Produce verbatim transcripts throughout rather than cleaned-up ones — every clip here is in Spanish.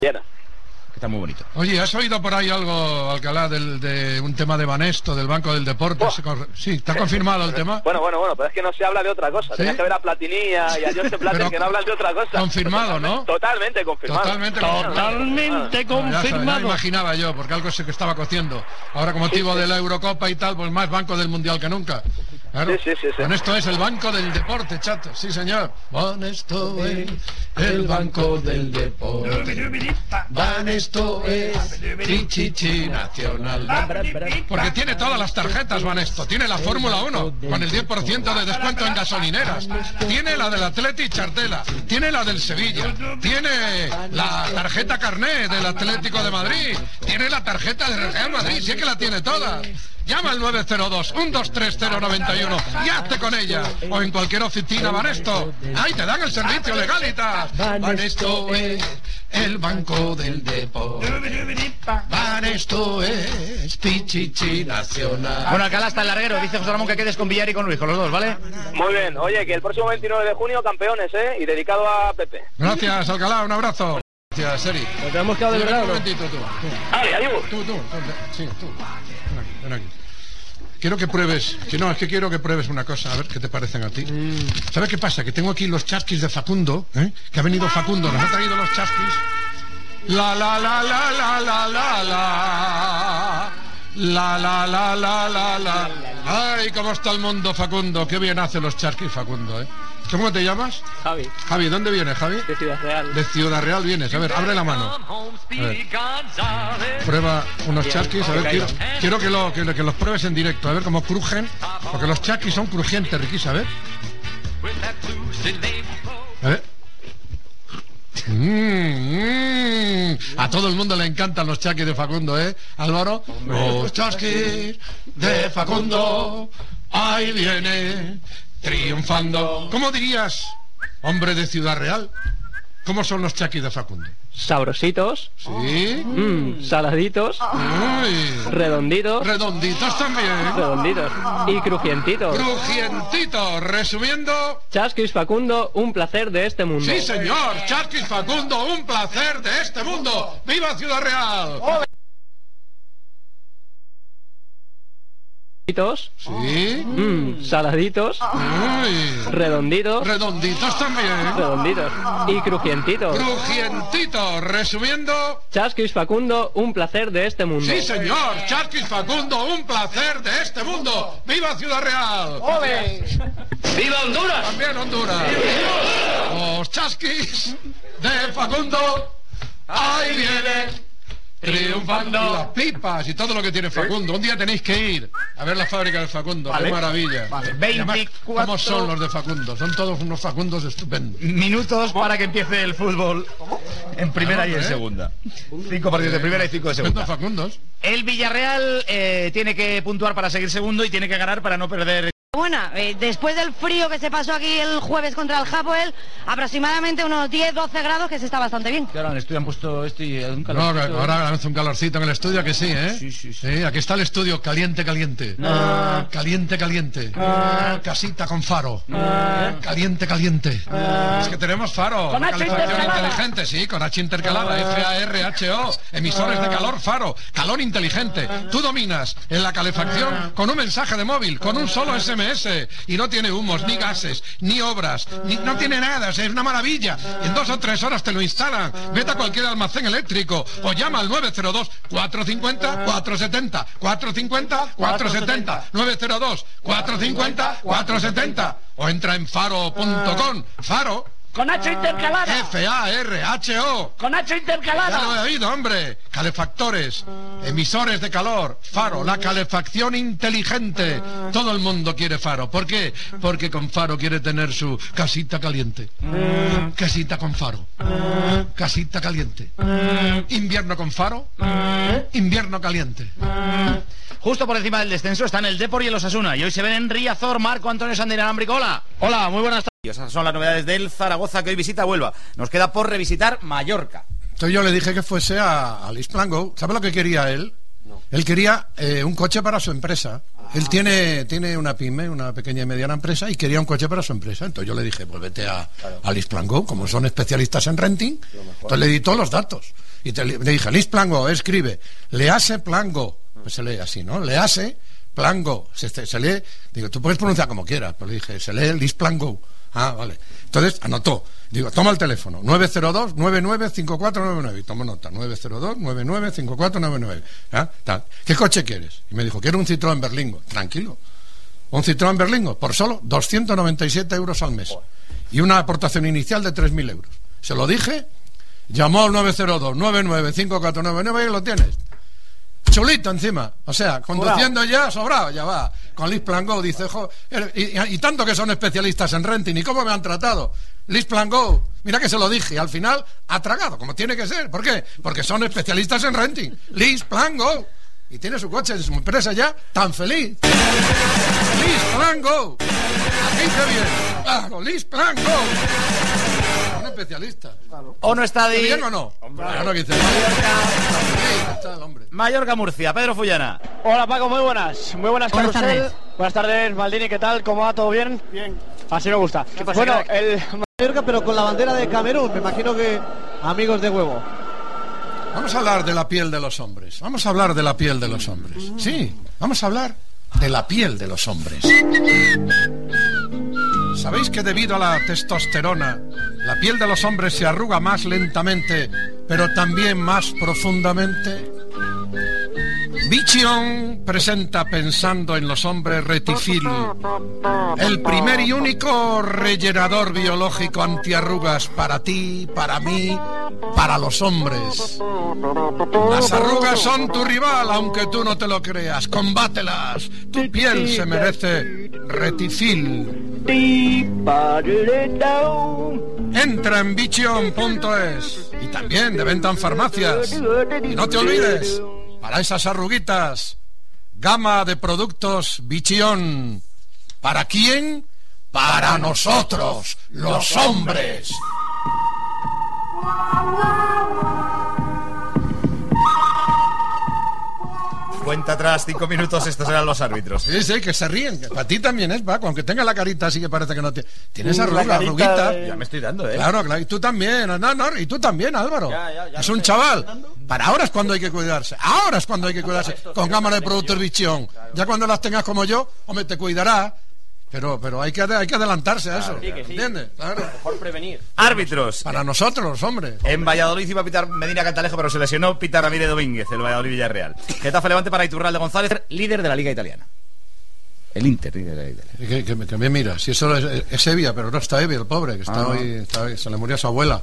Bien. Está muy bonito. Oye, ¿has oído por ahí algo, Alcalá, del, de un tema de Banesto, del Banco del Deporte? Oh. Sí, ¿te ha confirmado el tema? Bueno, bueno, bueno, pero es que no se habla de otra cosa. ¿Sí? Tenías que ver a Platini y a Josep Blatter, que no hablan de otra cosa. Confirmado, ¿no? Totalmente confirmado. Totalmente, Totalmente confirmado. No, ya, sabes, ya imaginaba yo, porque algo se que estaba cociendo. Ahora, con motivo sí, sí. de la Eurocopa y tal, pues más Banco del Mundial que nunca. Claro. Sí, sí, sí, sí. Banesto es el Banco del Deporte, chato. Sí, señor. Banesto es el Banco del Deporte. Banesto es Pichichi Nacional. Porque tiene todas las tarjetas, Banesto. Tiene la Fórmula uno con el diez por ciento de descuento en gasolineras. Tiene la del Atleti Chartela. Tiene la del Sevilla. Tiene la tarjeta carné del Atlético de Madrid. Tiene la tarjeta del Real Madrid. Sí que la tiene toda. Llama al nueve cero dos, uno dos tres cero nueve uno y hazte con ella. O en cualquier oficina Banesto. Ahí te dan el servicio Legalitas. Banesto es el Banco del Deporte. Banesto es Pichichi Nacional. Bueno, Alcalá está el larguero. Dice José Ramón que quedes con Villar y con Luis, con los dos, ¿vale? Muy bien. Oye, que el próximo veintinueve de junio campeones, ¿eh? Y dedicado a Pepe. Gracias, Alcalá. Un abrazo. Gracias, Seri. ¿Nos hemos quedado de verdad? Un momentito, tú. tú. Vale, adiós. Tú, tú, tú. Sí, tú. Ven aquí, ven aquí. Quiero que pruebes, que no, es que quiero que pruebes una cosa, a ver qué te parecen a ti. Mm. ¿Sabes qué pasa? Que tengo aquí los chasquis de Facundo, ¿eh? Que ha venido Facundo, nos ha traído los chasquis. La la la la la la la la. La la la la la la. Ay, cómo está el mundo, Facundo. Qué bien hace los chasquis, Facundo, ¿eh? ¿Cómo te llamas? Javi. Javi, ¿dónde vienes, Javi? De Ciudad Real. De Ciudad Real vienes. A ver, abre la mano. A ver. Prueba unos chasquis. A ver, quiero, quiero que, lo, que, que los pruebes en directo. A ver cómo crujen. Porque los chasquis son crujientes, Riquís. A ver. A ver. Mm, mm. A todo el mundo le encantan los chasquis de Facundo, ¿eh? Álvaro. Los chasquis de Facundo. Ahí viene. Triunfando. ¿Cómo dirías, hombre de Ciudad Real? ¿Cómo son los chasquis de Facundo? Sabrositos. Sí. Mm, saladitos. Uy. Redonditos. Redonditos también. Redonditos. Y crujientitos. Crujientitos. Resumiendo. Chasquis Facundo, un placer de este mundo. Sí, señor. Chasquis Facundo, un placer de este mundo. ¡Viva Ciudad Real! ¡Oh! Sí. Mm, saladitos. Uy. Redonditos. Redonditos también. Redonditos. Y crujientitos. Crujientitos. Resumiendo. Chasquis Facundo, un placer de este mundo. Sí, señor. Chasquis Facundo, un placer de este mundo. ¡Viva Ciudad Real! ¡Ole! ¡Viva Honduras! También Honduras. Los chasquis de Facundo. Ahí viene. Triunfando. Y las pipas y todo lo que tiene Facundo. Un día tenéis que ir a ver la fábrica del Facundo. Vale. Qué maravilla. Vale. veinticuatro... ¿Cómo son los de Facundo? Son todos unos Facundos estupendos. Minutos para que empiece el fútbol en primera y en ¿eh? segunda. Cinco partidos de primera y cinco de segunda. Facundos. El Villarreal eh, tiene que puntuar para seguir segundo y tiene que ganar para no perder. Bueno, eh, después del frío que se pasó aquí el jueves contra el Hapoel, aproximadamente unos diez doce grados, que se está bastante bien. Que ahora en el estudio han puesto esto y un calorcito. No, ahora hace un calorcito en el estudio, que sí, ¿eh? Sí, sí, sí. sí aquí está el estudio, caliente, caliente. Ah. Caliente, caliente. Ah. Casita con faro. Ah. Caliente, caliente. Ah. Es que tenemos faro. Con H inteligente, sí, con H intercalada. Ah. F A R H O. Emisores ah. de calor, faro. Calor inteligente. Tú dominas en la calefacción ah. con un mensaje de móvil, con un solo S M S. Y no tiene humos, ni gases, ni obras, ni, no tiene nada, es una maravilla. En dos o tres horas te lo instalan. Vete a cualquier almacén eléctrico o llama al nueve cero dos, cuatro cinco cero, cuatro siete cero, cuatro cinco cero, cuatro siete cero, nueve cero dos, cuatro cinco cero, cuatro siete cero o entra en faro punto com. Faro. Con H intercalada. F A R H O. Con H intercalada. Ya lo he oído, hombre. Calefactores, emisores de calor, Faro, la calefacción inteligente. Todo el mundo quiere Faro. ¿Por qué? Porque con Faro quiere tener su casita caliente. Casita con Faro. Casita caliente. Invierno con Faro. Invierno caliente. Justo por encima del descenso están el Depor y el Osasuna. Y hoy se ven en Riazor Marco Antonio Sandina Alámbrico. Hola. Hola, muy buenas tardes. Y esas son las novedades del Zaragoza, que hoy visita Huelva. Nos queda por revisitar Mallorca. Entonces yo le dije que fuese a, a Lisplango. ¿Sabe lo que quería él? No. Él quería eh, un coche para su empresa. Ah. Él tiene, tiene una pyme, una pequeña y mediana empresa, y quería un coche para su empresa. Entonces yo le dije, pues vete a, a LeasePlan Go, como son especialistas en renting. Entonces le di todos los datos. Y te, le dije, LeasePlan Go, escribe, Lease Plan Go. Pues se lee así, ¿no? Lease Plan Go. Se, se lee, digo, tú puedes pronunciar como quieras, pero le dije, se lee LeasePlan Go. Ah, vale. Entonces anotó. Digo, toma el teléfono, nueve cero dos, nueve nueve cinco cuatro nueve nueve. Y tomo nota, nueve cero dos, nueve nueve cinco cuatro nueve nueve. ¿Ah? Tal. ¿Qué coche quieres? Y me dijo, quiero un Citroën Berlingo. Tranquilo. Un Citroën Berlingo por solo doscientos noventa y siete euros al mes. Y una aportación inicial de tres mil euros. Se lo dije, llamó al nueve cero dos, nueve nueve cinco cuatro nueve nueve y lo tienes. Chulito encima, o sea, conduciendo ya, sobrado, ya va. Con LeasePlan Go, dice, jo, y, y, y tanto que son especialistas en renting, ¿y cómo me han tratado? LeasePlan Go, mira que se lo dije, y al final ha tragado, como tiene que ser. ¿Por qué? Porque son especialistas en renting. LeasePlan Go. Y tiene su coche de su empresa ya tan feliz. LeasePlan Go. Aquí qué bien. Claro, LeasePlan Go. Un especialista. Claro. ¿O no está de... ¿Bien o no? Hombre, claro que dice. Mallorca. Mallorca, Murcia. Pedro Fullana. Hola Paco, muy buenas. Muy buenas, buenas Carrusel. tardes. Buenas tardes, Maldini, ¿qué tal? ¿Cómo va? ¿Todo bien? Bien. Así me gusta. ¿Qué pasa, bueno, crack? el Mallorca, pero con la bandera de Camerún. Me imagino que amigos de huevo. Vamos a hablar de la piel de los hombres. Vamos a hablar de la piel de los hombres. Sí, vamos a hablar de la piel de los hombres. ¿Sabéis que debido a la testosterona, la piel de los hombres se arruga más lentamente, pero también más profundamente? Bichion presenta Pensando en los hombres Retifil, el primer y único rellenador biológico antiarrugas para ti, para mí, para los hombres. Las arrugas son tu rival, aunque tú no te lo creas. Combátelas. Tu piel se merece Retifil. Entra en bichion punto es y también de venta en farmacias. Y no te olvides, para esas arruguitas, gama de productos Bichion. ¿Para quién? Para nosotros, los hombres. Cuenta atrás, cinco minutos, estos eran los árbitros. Sí, sí, que se ríen. Que para ti también es, Paco, aunque tenga la carita así que parece que no tiene. Tienes arruga, arruguita. De... Ya me estoy dando, ¿eh? Claro, claro, y tú también. No, no, y tú también, Álvaro. Ya, ya, ya es un chaval. Para ahora es cuando hay que cuidarse. Ahora es cuando hay que cuidarse. Con gama de productos Bichion. Ya cuando las tengas como yo, hombre, te cuidará. Pero, pero hay que, hay que adelantarse a eso. Claro, sí, que sí. ¿Entiendes? Claro. Mejor prevenir. Árbitros. Para nosotros, los hombres. En Valladolid iba a pitar Medina Cantalejo, pero se lesionó Pita Ramírez Domínguez, el Valladolid Villarreal. Getafe Levante para Iturralde González, líder de la Liga Italiana. El Inter, líder de la Liga Italiana. Que, que, que me mira, si eso es, es Evia, pero no está Evia, el pobre, que está, ah, hoy, está hoy, se le murió a su abuela.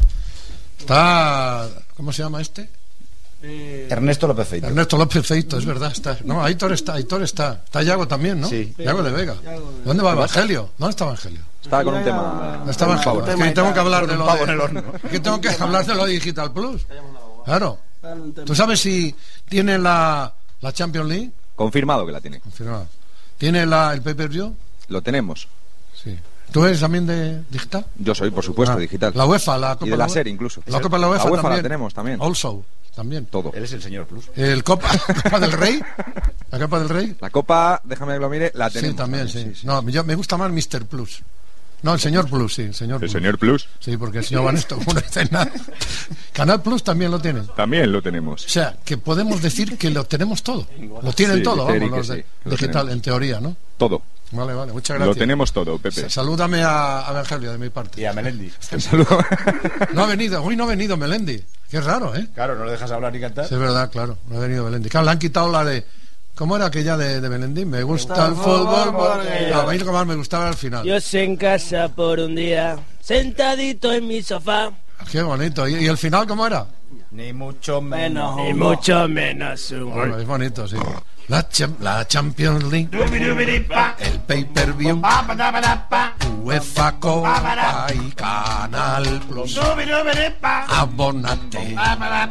Está... ¿Cómo se llama este? Eh, Ernesto López Feito. Ernesto López Feito, es verdad, está. No, Aitor está, Aitor está. Está Yago también, ¿no? Sí. Yago de Vega. ¿Dónde va Evangelio? ¿Dónde está Evangelio? Estaba con un tema. No está Evangelio. Es que tengo que hablar de lo de, en el horno. Es que tengo que hablar de lo de Digital Plus. Claro. ¿Tú sabes si tiene la, la Champions League? Confirmado que la tiene. Confirmado. ¿Tiene la, el pay-per-view? Lo tenemos. Sí. ¿Tú eres también de digital? Yo soy, por supuesto, ah, digital. La UEFA, la Copa y de la, la serie incluso. La Copa de la UEFA, la UEFA también. La tenemos también. Also. También. Todo. Él es el señor Plus. El Copa, Copa del Rey. La Copa del Rey. La Copa, déjame que lo mire, la tenemos. Sí, también, también sí. sí, sí. No, yo, me gusta más mister Plus. No, el señor Plus, sí, el señor ¿El Plus. señor Plus? Sí, porque el señor Vanesto, como no está en nada. Canal Plus también lo tiene. También lo tenemos. O sea, que podemos decir que lo tenemos todo. Lo tienen sí, todo, vamos, los sí, de, lo digital, tenemos. en teoría, ¿no? Todo. Vale, vale, muchas gracias. Lo tenemos todo, Pepe. Salúdame a, a Evangelio de mi parte. Y a Melendi. Saludo. No ha venido, hoy no ha venido Melendi. Qué raro, ¿eh? Claro, no lo dejas hablar ni cantar. Sí, es verdad, claro, no ha venido Melendi. Claro, le han quitado la de... ¿Cómo era aquella de, de Melendi? Me gusta el fútbol. Porque... No, a mí lo que más me gustaba era al final. Yo sé en casa por un día, sentadito en mi sofá. Qué bonito. ¿Y, y el final cómo era? Ni mucho menos. Ni mucho menos un gol. Bueno, es bonito, sí. La, cham la Champions League, el pay-per-view, UEFA Copa y Canal Plus. Abónate,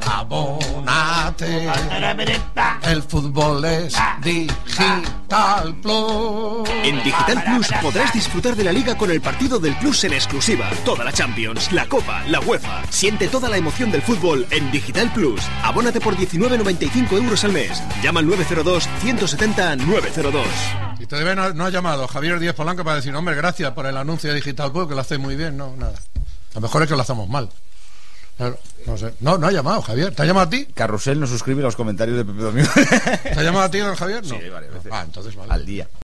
abónate. El fútbol es Digital Plus. En Digital Plus podrás disfrutar de la Liga con el partido del Plus en exclusiva. Toda la Champions, la Copa, la UEFA. Siente toda la emoción del fútbol en Digital Plus. Abónate por diecinueve noventa y cinco euros al mes. Llama al nueve cero dos, ciento setenta, nueve cero dos. Y todavía no, no ha llamado Javier Díaz Polanco para decir, hombre, gracias por el anuncio de Digital Pub, que lo hacéis muy bien. No, nada. A lo mejor es que lo hacemos mal. Claro, no sé. No, no ha llamado, Javier. ¿Te ha llamado a ti? Carrusel no suscribe los comentarios de Pepe Domingo. ¿Te ha llamado a ti, don Javier? No. Sí, varias veces. Ah, entonces vale. Al día.